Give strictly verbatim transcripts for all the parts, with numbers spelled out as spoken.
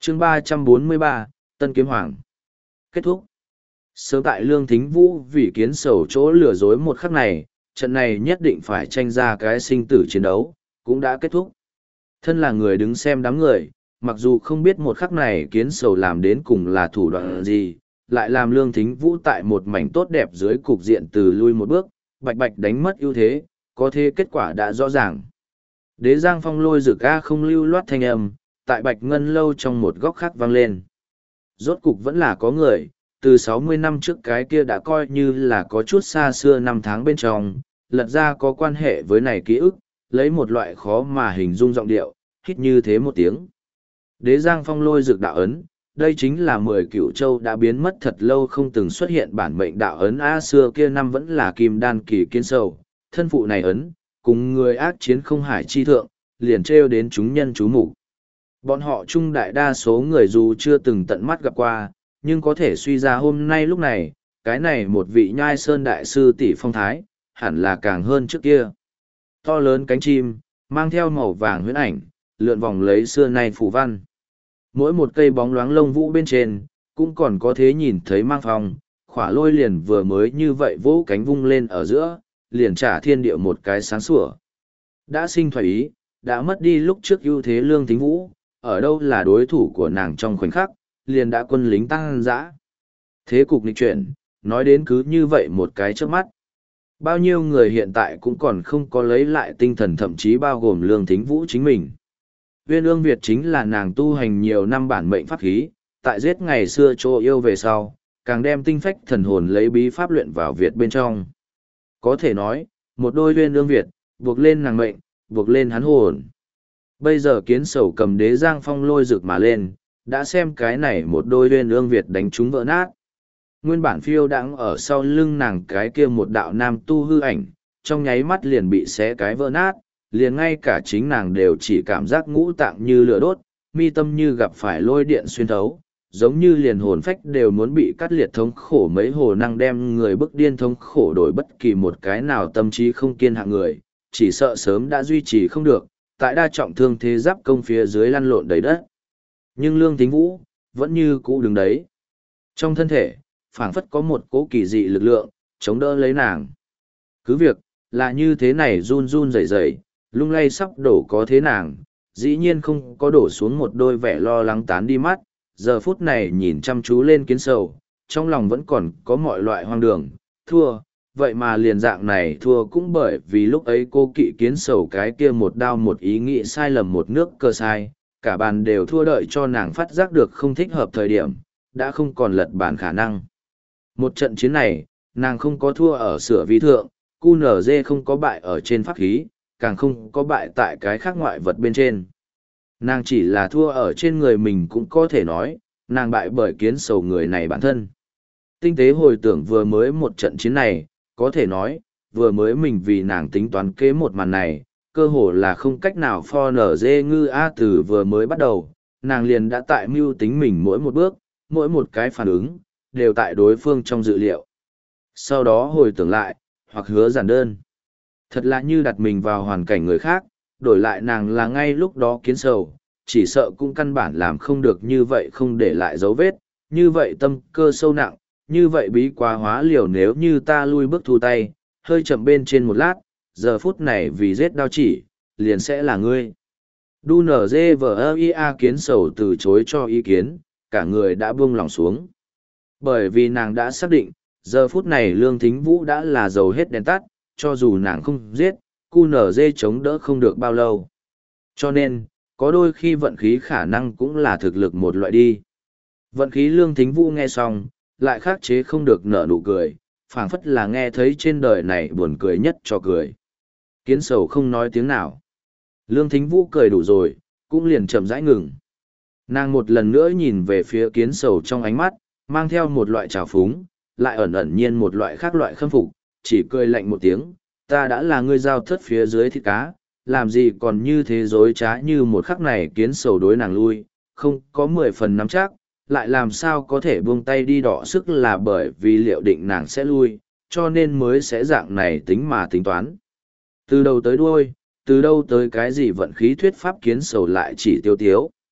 chương ba trăm bốn mươi ba, Tân Kiếm Hoàng. Kết thúc. Sớm tại Lương Thính Vũ vì kiến sầu chỗ lừa dối một khắc này, trận này nhất định phải tranh ra cái sinh tử chiến đấu, cũng đã kết thúc. Thân là người đứng xem đám người, mặc dù không biết một khắc này kiến sầu làm đến cùng là thủ đoạn gì, lại làm Lương Thính Vũ tại một mảnh tốt đẹp dưới cục diện từ lui một bước, bạch bạch đánh mất ưu thế, có thế kết quả đã rõ ràng. Đế Giang Phong lôi rực a không lưu loát thanh âm, tại Bạch Ngân lâu trong một góc khác vang lên. Rốt cục vẫn là có người, từ sáu mươi năm trước cái kia đã coi như là có chút xa xưa năm tháng bên trong, lật ra có quan hệ với này ký ức, lấy một loại khó mà hình dung giọng điệu, hít như thế một tiếng. Đế Giang Phong lôi rực đạo ấn, đây chính là mười cửu châu đã biến mất thật lâu không từng xuất hiện bản mệnh đạo ấn a xưa kia năm vẫn là kim đan kỳ kiến sầu, thân phụ này ấn, cùng người ác chiến không hải chi thượng, liền trêu đến chúng nhân chú mục. Bọn họ chung đại đa số người dù chưa từng tận mắt gặp qua, nhưng có thể suy ra hôm nay lúc này, cái này một vị nhai sơn đại sư tỷ phong thái, hẳn là càng hơn trước kia. To lớn cánh chim, mang theo màu vàng huyễn ảnh, lượn vòng lấy xưa nay phù văn. Mỗi một cây bóng loáng lông vũ bên trên, cũng còn có thế nhìn thấy mang phong, khỏa lôi liền vừa mới như vậy vỗ cánh vung lên ở giữa, liền trả thiên địa một cái sáng sủa. Đã sinh thoái ý, đã mất đi lúc trước ưu thế Lương Thính Vũ, ở đâu là đối thủ của nàng trong khoảnh khắc, liền đã quân lính tăng dã. Thế cục nghịch chuyển, nói đến cứ như vậy một cái trước mắt. Bao nhiêu người hiện tại cũng còn không có lấy lại tinh thần, thậm chí bao gồm Lương Thính Vũ chính mình. Uyên Ương Việt chính là nàng tu hành nhiều năm bản mệnh pháp khí, tại giết ngày xưa chỗ yêu về sau, càng đem tinh phách thần hồn lấy bí pháp luyện vào Việt bên trong. Có thể nói, một đôi Uyên Ương Việt, buộc lên nàng mệnh, buộc lên hắn hồn. Bây giờ kiến sầu cầm Đế Giang Phong lôi rực mà lên, đã xem cái này một đôi Uyên Ương Việt đánh chúng vỡ nát. Nguyên bản phiêu đãng ở sau lưng nàng cái kia một đạo nam tu hư ảnh, trong nháy mắt liền bị xé cái vỡ nát, liền ngay cả chính nàng đều chỉ cảm giác ngũ tạng như lửa đốt, mi tâm như gặp phải lôi điện xuyên thấu, giống như liền hồn phách đều muốn bị cắt liệt thống khổ, mấy hồ năng đem người bức điên thống khổ đổi bất kỳ một cái nào tâm trí không kiên hạng người, chỉ sợ sớm đã duy trì không được, tại đa trọng thương thế giáp công phía dưới lăn lộn đầy đất. Nhưng Lương Thính Vũ, vẫn như cũ đứng đấy. Trong thân thể, phảng phất có một cỗ kỳ dị lực lượng, chống đỡ lấy nàng. Cứ việc, là như thế này run run rẩy rẩy, lung lay sắp đổ có thế nàng, dĩ nhiên không có đổ xuống một đôi vẻ lo lắng tán đi mắt, giờ phút này nhìn chăm chú lên kiến sầu, trong lòng vẫn còn có mọi loại hoang đường, thua, vậy mà liền dạng này thua cũng bởi vì lúc ấy cô kỵ kiến sầu cái kia một đao một ý nghĩ sai lầm một nước cơ sai, cả bàn đều thua đợi cho nàng phát giác được không thích hợp thời điểm, đã không còn lật bàn khả năng. Một trận chiến này, nàng không có thua ở sửa vi thượng, cu nở dê không có bại ở trên pháp khí, càng không có bại tại cái khác ngoại vật bên trên. Nàng chỉ là thua ở trên người mình cũng có thể nói, nàng bại bởi kiến sầu người này bản thân. Tinh tế hồi tưởng vừa mới một trận chiến này, có thể nói, vừa mới mình vì nàng tính toán kế một màn này, cơ hồ là không cách nào pho nở dê ngư a từ vừa mới bắt đầu, nàng liền đã tại mưu tính mình mỗi một bước, mỗi một cái phản ứng, đều tại đối phương trong dự liệu. Sau đó hồi tưởng lại, hoặc hứa giản đơn. Thật là như đặt mình vào hoàn cảnh người khác, đổi lại nàng là ngay lúc đó kiến sầu, chỉ sợ cũng căn bản làm không được như vậy không để lại dấu vết, như vậy tâm cơ sâu nặng, như vậy bí quá hóa liều nếu như ta lui bước thu tay, hơi chậm bên trên một lát, giờ phút này vì giết đao chỉ, liền sẽ là ngươi. Đu nở dê vờ ia kiến sầu từ chối cho ý kiến, cả người đã buông lòng xuống. Bởi vì nàng đã xác định, giờ phút này Lương Thính Vũ đã là dầu hết đèn tắt, cho dù nàng không giết, cu nở dê chống đỡ không được bao lâu. Cho nên, có đôi khi vận khí khả năng cũng là thực lực một loại đi. Vận khí Lương Thính Vũ nghe xong, lại khắc chế không được nở nụ cười, phảng phất là nghe thấy trên đời này buồn cười nhất cho cười. Kiến sầu không nói tiếng nào. Lương Thính Vũ cười đủ rồi, cũng liền chậm rãi ngừng. Nàng một lần nữa nhìn về phía kiến sầu trong ánh mắt, mang theo một loại trào phúng, lại ẩn ẩn nhiên một loại khác loại khâm phục, chỉ cười lạnh một tiếng, ta đã là ngươi giao thất phía dưới thịt cá, làm gì còn như thế dối trá như một khắc này kiến sầu đối nàng lui, không có mười phần nắm chắc, lại làm sao có thể buông tay đi đọ sức là bởi vì liệu định nàng sẽ lui, cho nên mới sẽ dạng này tính mà tính toán. Từ đầu tới đuôi, từ đâu tới cái gì vận khí thuyết pháp kiến sầu lại chỉ tiêu tiếu.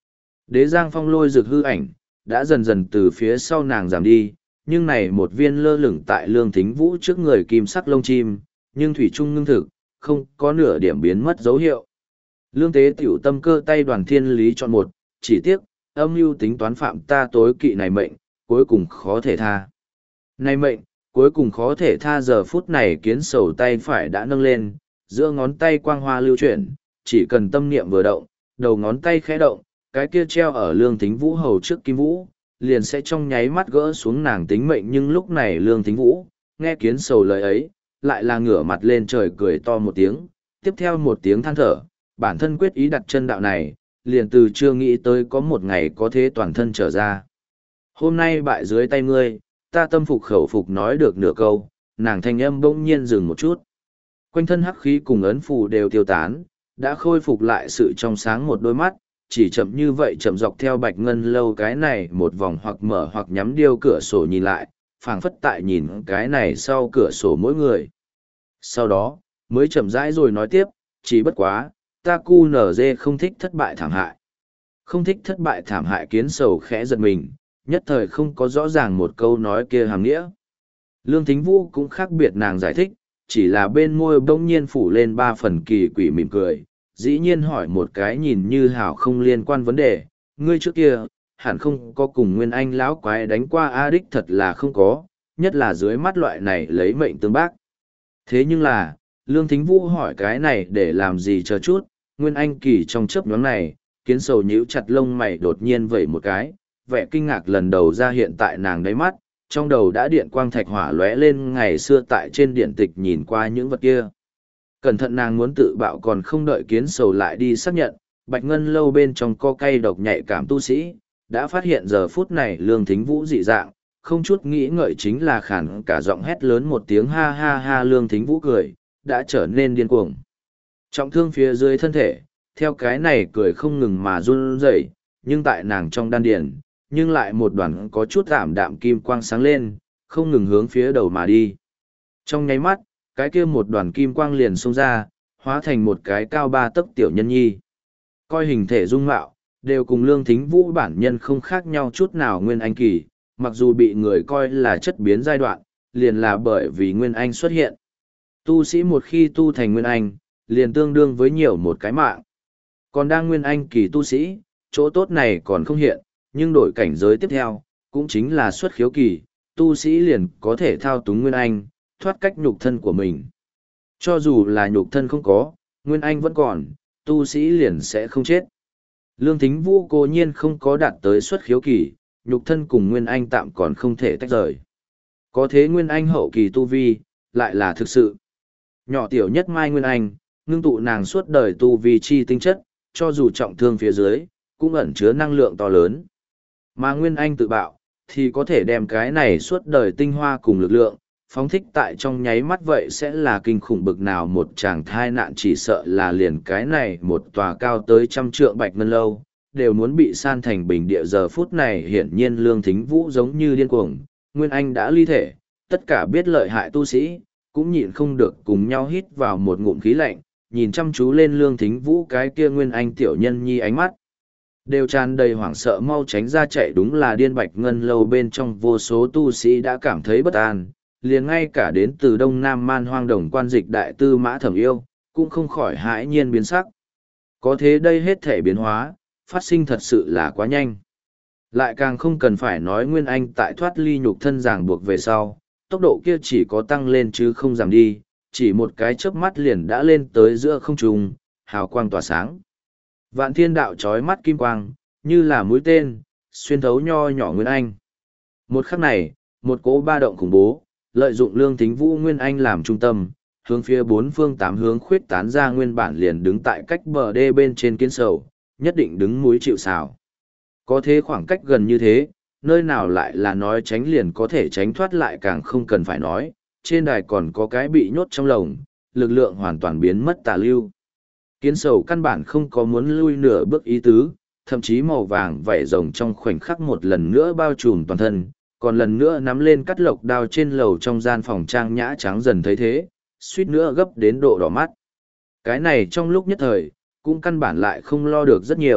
Đế giang phong lôi rực hư ảnh, đã dần dần từ phía sau nàng giảm đi, nhưng này một viên lơ lửng tại lương thính vũ trước người kim sắc lông chim, nhưng thủy trung ngưng thực, không có nửa điểm biến mất dấu hiệu. Lương tế tiểu tâm cơ tay đoàn thiên lý chọn một, chỉ tiếc, âm mưu tính toán phạm ta tối kỵ này mệnh, cuối cùng khó thể tha. Này mệnh, cuối cùng khó thể tha giờ phút này kiến sầu tay phải đã nâng lên, giữa ngón tay quang hoa lưu chuyển, chỉ cần tâm niệm vừa động, đầu ngón tay khẽ động, cái kia treo ở lương thính vũ hầu trước kim vũ, liền sẽ trong nháy mắt gỡ xuống nàng tính mệnh. Nhưng lúc này lương thính vũ, nghe kiến sầu lời ấy, lại là ngửa mặt lên trời cười to một tiếng, tiếp theo một tiếng than thở, bản thân quyết ý đặt chân đạo này, liền từ chưa nghĩ tới có một ngày có thế toàn thân trở ra. Hôm nay bại dưới tay ngươi, ta tâm phục khẩu phục nói được nửa câu, nàng thanh âm bỗng nhiên dừng một chút. Quanh thân hắc khí cùng ấn phù đều tiêu tán, đã khôi phục lại sự trong sáng một đôi mắt, chỉ chậm như vậy chậm dọc theo bạch ngân lâu cái này một vòng hoặc mở hoặc nhắm điêu cửa sổ nhìn lại, phảng phất tại nhìn cái này sau cửa sổ mỗi người. Sau đó, mới chậm rãi rồi nói tiếp, chỉ bất quá, ta cu nở dê không thích thất bại thảm hại. Không thích thất bại thảm hại kiến sầu khẽ giật mình, nhất thời không có rõ ràng một câu nói kia hàm nghĩa. Lương Thính Vũ cũng khác biệt nàng giải thích, chỉ là bên môi bỗng nhiên phủ lên ba phần kỳ quỷ mỉm cười, dĩ nhiên hỏi một cái nhìn như hảo không liên quan vấn đề, ngươi trước kia, hẳn không có cùng Nguyên Anh lão quái đánh qua A đích thật là không có, nhất là dưới mắt loại này lấy mệnh tương bác. Thế nhưng là, Lương Thính Vũ hỏi cái này để làm gì chờ chút, Nguyên Anh kỳ trong chớp nhoáng này, kiến sầu nhíu chặt lông mày đột nhiên vẩy một cái, vẻ kinh ngạc lần đầu ra hiện tại nàng đáy mắt, trong đầu đã điện quang thạch hỏa lóe lên ngày xưa tại trên điện tịch nhìn qua những vật kia. Cẩn thận nàng muốn tự bạo còn không đợi kiến sầu lại đi xác nhận, bạch ngân lâu bên trong co cay độc nhạy cảm tu sĩ, đã phát hiện giờ phút này Lương Thính Vũ dị dạng, không chút nghĩ ngợi chính là khản cả giọng hét lớn một tiếng ha ha ha. Lương Thính Vũ cười, đã trở nên điên cuồng. Trọng thương phía dưới thân thể, theo cái này cười không ngừng mà run rẩy, nhưng tại nàng trong đan điền, nhưng lại một đoàn có chút ảm đạm kim quang sáng lên, không ngừng hướng phía đầu mà đi. Trong nháy mắt, cái kia một đoàn kim quang liền xông ra, hóa thành một cái cao ba tấc tiểu nhân nhi. Coi hình thể dung mạo, đều cùng Lương Thính Vũ bản nhân không khác nhau chút nào. Nguyên Anh kỳ, mặc dù bị người coi là chất biến giai đoạn, liền là bởi vì Nguyên Anh xuất hiện. Tu sĩ một khi tu thành Nguyên Anh, liền tương đương với nhiều một cái mạng. Còn đang Nguyên Anh kỳ tu sĩ, chỗ tốt này còn không hiện, nhưng đổi cảnh giới tiếp theo, cũng chính là xuất khiếu kỳ, tu sĩ liền có thể thao túng Nguyên Anh, thoát cách nhục thân của mình. Cho dù là nhục thân không có, Nguyên Anh vẫn còn, tu sĩ liền sẽ không chết. Lương Thính Vũ cố nhiên không có đạt tới xuất khiếu kỳ, nhục thân cùng Nguyên Anh tạm còn không thể tách rời. Có thế Nguyên Anh hậu kỳ tu vi, lại là thực sự. Nhỏ tiểu nhất Mai Nguyên Anh, ngưng tụ nàng suốt đời tu vi chi tinh chất, cho dù trọng thương phía dưới, cũng ẩn chứa năng lượng to lớn. Mà Nguyên Anh tự bạo, thì có thể đem cái này suốt đời tinh hoa cùng lực lượng, phóng thích tại trong nháy mắt vậy sẽ là kinh khủng bực nào. Một chàng thai nạn chỉ sợ là liền cái này một tòa cao tới trăm trượng bạch ngân lâu, đều muốn bị san thành bình địa. Giờ phút này hiển nhiên Lương Thính Vũ giống như điên cuồng, Nguyên Anh đã ly thể, tất cả biết lợi hại tu sĩ, cũng nhịn không được cùng nhau hít vào một ngụm khí lạnh, nhìn chăm chú lên Lương Thính Vũ cái kia Nguyên Anh tiểu nhân nhi ánh mắt. Đều tràn đầy hoảng sợ mau tránh ra chạy. Đúng là điên bạch ngân lâu bên trong vô số tu sĩ đã cảm thấy bất an, liền ngay cả đến từ đông nam man hoang đồng quan dịch đại tư Mã Thẩm Yêu, cũng không khỏi hãi nhiên biến sắc. Có thế đây hết thể biến hóa, phát sinh thật sự là quá nhanh. Lại càng không cần phải nói Nguyên Anh tại thoát ly nhục thân ràng buộc về sau, tốc độ kia chỉ có tăng lên chứ không giảm đi, chỉ một cái chớp mắt liền đã lên tới giữa không trung, hào quang tỏa sáng. Vạn thiên đạo trói mắt kim quang, như là mũi tên, xuyên thấu nho nhỏ Nguyên Anh. Một khắc này, một cỗ ba động khủng bố, lợi dụng Lương Thính Vũ Nguyên Anh làm trung tâm, hướng phía bốn phương tám hướng khuyết tán ra. Nguyên bản liền đứng tại cách bờ đê bên trên kiến sầu, nhất định đứng mũi chịu sào. Có thế khoảng cách gần như thế, nơi nào lại là nói tránh liền có thể tránh thoát, lại càng không cần phải nói, trên đài còn có cái bị nhốt trong lồng, lực lượng hoàn toàn biến mất tà lưu. Kiến sầu căn bản không có muốn lui nửa bước ý tứ, thậm chí màu vàng vảy rồng trong khoảnh khắc một lần nữa bao trùm toàn thân, còn lần nữa nắm lên cắt lộc đao trên lầu trong gian phòng trang nhã trắng dần thấy thế, suýt nữa gấp đến độ đỏ mắt. Cái này trong lúc nhất thời, cũng căn bản lại không lo được rất nhiều,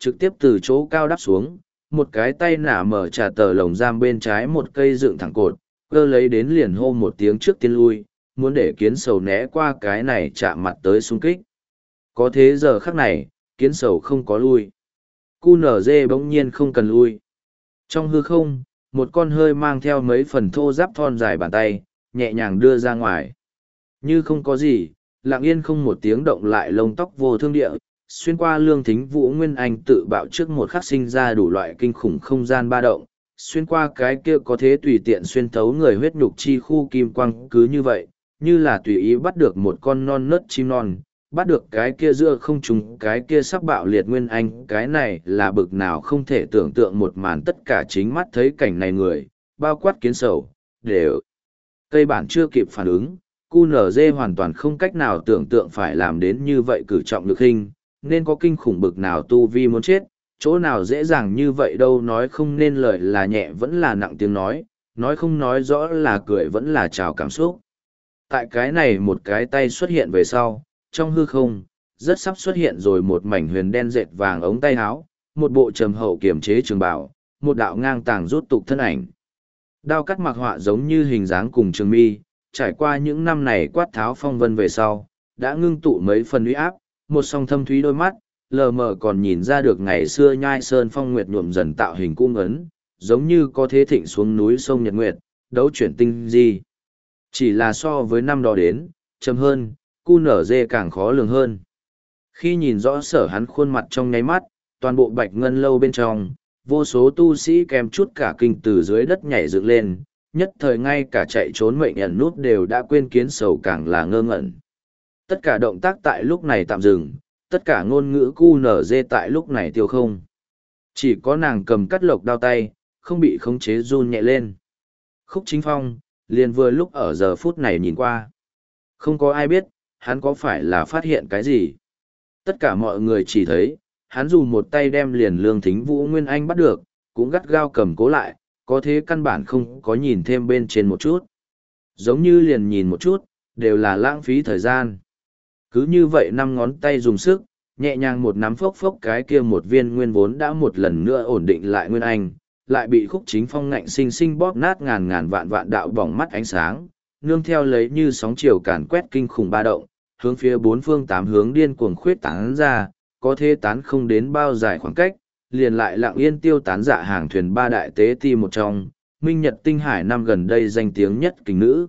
trực tiếp từ chỗ cao đắp xuống, một cái tay nả mở trả tờ lồng giam bên trái một cây dựng thẳng cột, cơ lấy đến liền hô một tiếng trước tiên lui, muốn để kiến sầu né qua cái này chạm mặt tới xung kích. Có thế giờ khắc này, kiến sầu không có lui. Cu nở dê bỗng nhiên không cần lui. Trong hư không, một con hơi mang theo mấy phần thô giáp thon dài bàn tay, nhẹ nhàng đưa ra ngoài. Như không có gì, lặng yên không một tiếng động lại lông tóc vô thương địa, xuyên qua lương thính vũ nguyên anh tự bạo trước một khắc sinh ra đủ loại kinh khủng không gian ba động, xuyên qua cái kia có thế tùy tiện xuyên thấu người huyết nhục chi khu kim quang cứ như vậy, như là tùy ý bắt được một con non nớt chim non, bắt được cái kia giữa không trùng cái kia sắc bạo liệt nguyên anh, cái này là bực nào không thể tưởng tượng một màn tất cả chính mắt thấy cảnh này người, bao quát kiến sầu, đều. Cây bản chưa kịp phản ứng, cu nở dê hoàn toàn không cách nào tưởng tượng phải làm đến như vậy cử trọng lực hình, nên có kinh khủng bực nào tu vi muốn chết, chỗ nào dễ dàng như vậy đâu, nói không nên lời là nhẹ vẫn là nặng tiếng nói, nói không nói rõ là cười vẫn là trào cảm xúc. Tại cái này một cái tay xuất hiện về sau, trong hư không, rất sắp xuất hiện rồi một mảnh huyền đen dệt vàng ống tay áo, một bộ trầm hậu kiềm chế trường bảo, một đạo ngang tàng rút tục thân ảnh. Đao cắt mặc họa giống như hình dáng cùng trường mi, trải qua những năm này quát tháo phong vân về sau, đã ngưng tụ mấy phần uy áp, một song thâm thúy đôi mắt, lờ mờ còn nhìn ra được ngày xưa nhai sơn phong nguyệt nhuộm dần tạo hình cung ấn, giống như có thế thịnh xuống núi sông Nhật Nguyệt, đấu chuyển tinh di. Chỉ là so với năm đó đến, chậm hơn, cu nở dê càng khó lường hơn. Khi nhìn rõ sở hắn khuôn mặt trong nháy mắt, toàn bộ bạch ngân lâu bên trong, vô số tu sĩ kèm chút cả kinh từ dưới đất nhảy dựng lên, nhất thời ngay cả chạy trốn mệnh ẩn nút đều đã quên kiến sầu càng là ngơ ngẩn. Tất cả động tác tại lúc này tạm dừng, tất cả ngôn ngữ cu nở dê tại lúc này tiêu không. Chỉ có nàng cầm cắt lộc đao tay, không bị khống chế run nhẹ lên. Khúc Chính Phong, liền vừa lúc ở giờ phút này nhìn qua. Không có ai biết, hắn có phải là phát hiện cái gì. Tất cả mọi người chỉ thấy, hắn dù một tay đem liền lương thính vũ nguyên anh bắt được, cũng gắt gao cầm cố lại, có thế căn bản không có nhìn thêm bên trên một chút. Giống như liền nhìn một chút, đều là lãng phí thời gian. Cứ như vậy năm ngón tay dùng sức, nhẹ nhàng một nắm phốc phốc cái kia một viên nguyên vốn đã một lần nữa ổn định lại nguyên anh, lại bị Khúc Chính Phong ngạnh sinh sinh bóp nát ngàn ngàn vạn vạn đạo bỏng mắt ánh sáng, nương theo lấy như sóng chiều càn quét kinh khủng ba động, hướng phía bốn phương tám hướng điên cuồng khuyết tán ra, có thế tán không đến bao dài khoảng cách, liền lại lặng yên tiêu tán dạ hàng thuyền ba đại tế ti một trong, minh nhật tinh hải năm gần đây danh tiếng nhất kình nữ.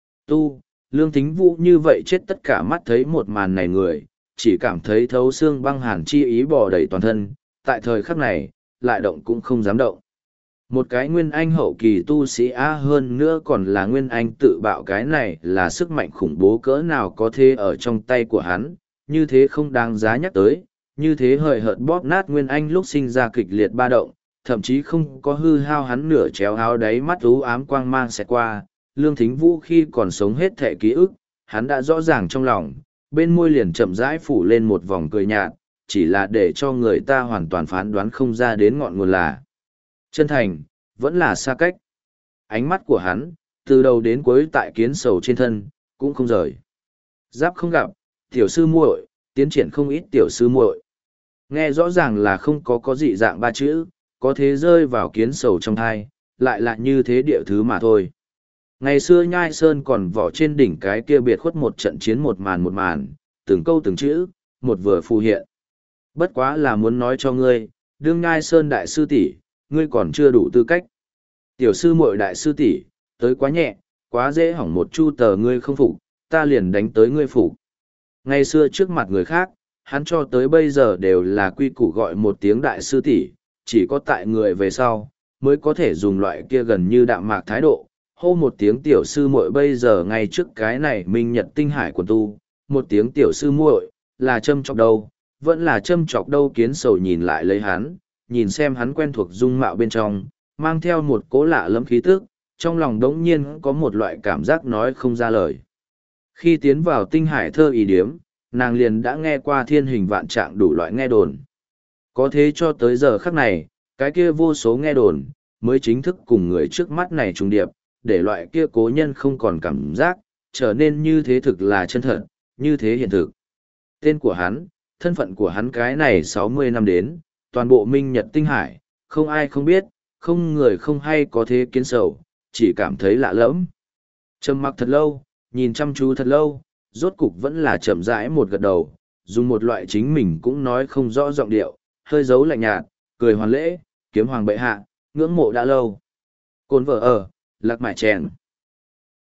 Tu, Lương Thính Vũ như vậy chết tất cả mắt thấy một màn này người, chỉ cảm thấy thấu xương băng hàn chi ý bò đầy toàn thân, tại thời khắc này, lại động cũng không dám động. Một cái nguyên anh hậu kỳ tu sĩ á hơn nữa còn là nguyên anh tự bạo, cái này là sức mạnh khủng bố cỡ nào có thế ở trong tay của hắn, như thế không đáng giá nhắc tới, như thế hời hợt bóp nát nguyên anh lúc sinh ra kịch liệt ba động, thậm chí không có hư hao hắn nửa chéo áo đáy mắt ú ám quang mang xẹt qua. Lương Thính Vũ khi còn sống hết thể ký ức, hắn đã rõ ràng trong lòng, bên môi liền chậm rãi phủ lên một vòng cười nhạt, chỉ là để cho người ta hoàn toàn phán đoán không ra đến ngọn nguồn là chân thành, vẫn là xa cách. Ánh mắt của hắn, từ đầu đến cuối tại kiến sầu trên thân, cũng không rời. Giáp không gặp, tiểu sư muội, tiến triển không ít tiểu sư muội. Nghe rõ ràng là không có có dị dạng ba chữ, có thế rơi vào kiến sầu trong thai, lại là như thế địa thứ mà thôi. Ngày xưa Nhai Sơn còn vỏ trên đỉnh cái kia biệt khuất một trận chiến một màn một màn, từng câu từng chữ, một vừa phù hiện. Bất quá là muốn nói cho ngươi, đương Nhai Sơn đại sư tỷ, ngươi còn chưa đủ tư cách. Tiểu sư muội đại sư tỷ, tới quá nhẹ, quá dễ hỏng một chu tờ ngươi không phục, ta liền đánh tới ngươi phục. Ngày xưa trước mặt người khác, hắn cho tới bây giờ đều là quy củ gọi một tiếng đại sư tỷ, chỉ có tại người về sau, mới có thể dùng loại kia gần như đạm mạc thái độ, hô một tiếng tiểu sư muội. Bây giờ ngay trước cái này minh nhật tinh hải của tu, một tiếng tiểu sư muội là châm chọc đâu, vẫn là châm chọc đâu. Kiến sầu nhìn lại lấy hắn, nhìn xem hắn quen thuộc dung mạo bên trong, mang theo một cố lạ lẫm khí tức, trong lòng đống nhiên có một loại cảm giác nói không ra lời. Khi tiến vào tinh hải thơ ý điếm, nàng liền đã nghe qua thiên hình vạn trạng đủ loại nghe đồn. Có thế cho tới giờ khắc này, cái kia vô số nghe đồn, mới chính thức cùng người trước mắt này trùng điệp, để loại kia cố nhân không còn cảm giác, trở nên như thế thực là chân thật, như thế hiện thực. Tên của hắn, thân phận của hắn cái này sáu mươi năm đến, toàn bộ minh nhật tinh hải, không ai không biết, không người không hay có thế kiến sầu, chỉ cảm thấy lạ lẫm. Trầm mặc thật lâu, nhìn chăm chú thật lâu, rốt cục vẫn là chậm rãi một gật đầu, dùng một loại chính mình cũng nói không rõ giọng điệu, hơi giấu lạnh nhạt, cười hoàn lễ, kiếm hoàng bệ hạ, ngưỡng mộ đã lâu. Cồn vợ ở, lạc mại chèn.